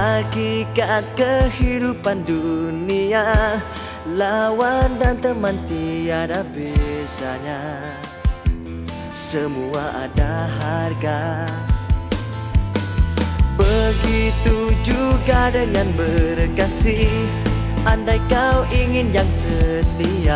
Hakikat kehidupan dunia, lawan dan teman tiada besanya. Semua ada harga. Begitu juga dengan berkasih. Andai kau ingin yang setia,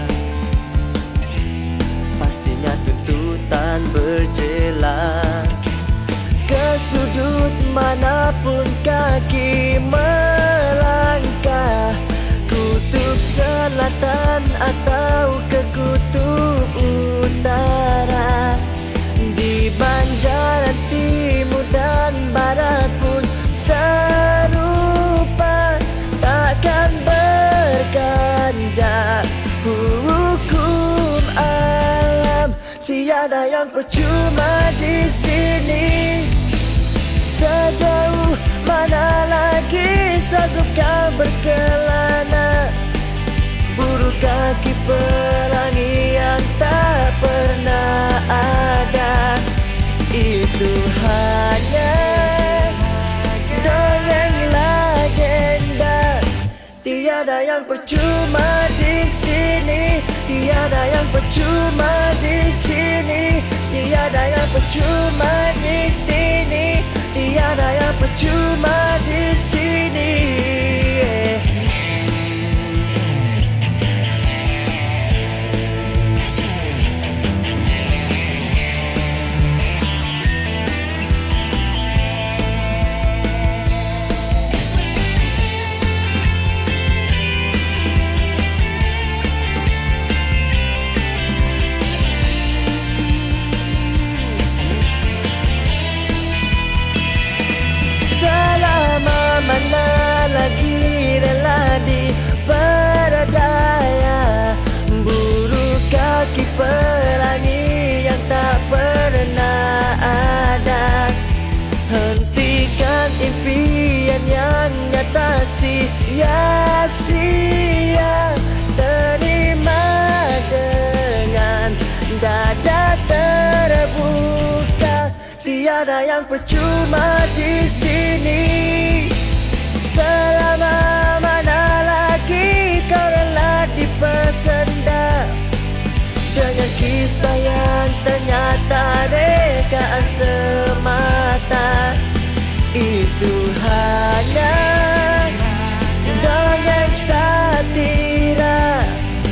pastinya tuntutan berjalan. Ke sudut manapun kaki melangkah, kutub selatan atau ke kutub utara, di banjaran timur dan barat pun serupa, takkan berganjak hukum alam. Tiada yang percuma di sini. Sejauh mana lagi sanggup kau berkelana, buru kaki pelangi yang tak pernah ada. Itu hanya dongeng legenda. Tiada yang percuma di sini. Tiada yang percuma di sini. Tiada yang percuma di sini. Tiada yang percuma di sini. Mana lagi rela diperdaya, buru kaki pelangi yang tak pernah ada. Hentikan impian yang nyata sia-sia, terima dengan dada terbuka. Tiada yang percuma di sini. Selama mana lagi kau rela dipesenda dengan kisah yang ternyata rekaan semata. Itu hanya dongeng satira.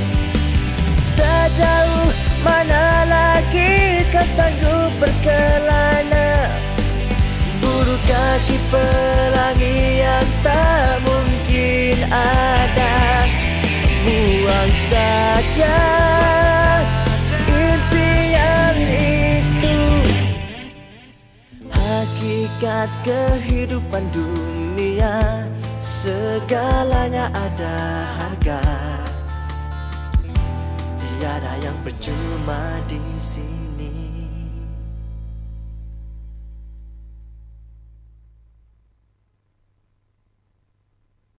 Sejauh mana lagi kau sanggup berkelana, buru kaki pelangi yang tak mungkin ada. Buang saja impian itu. Hakikat kehidupan dunia, segalanya ada harga. Tiada yang percuma di sini.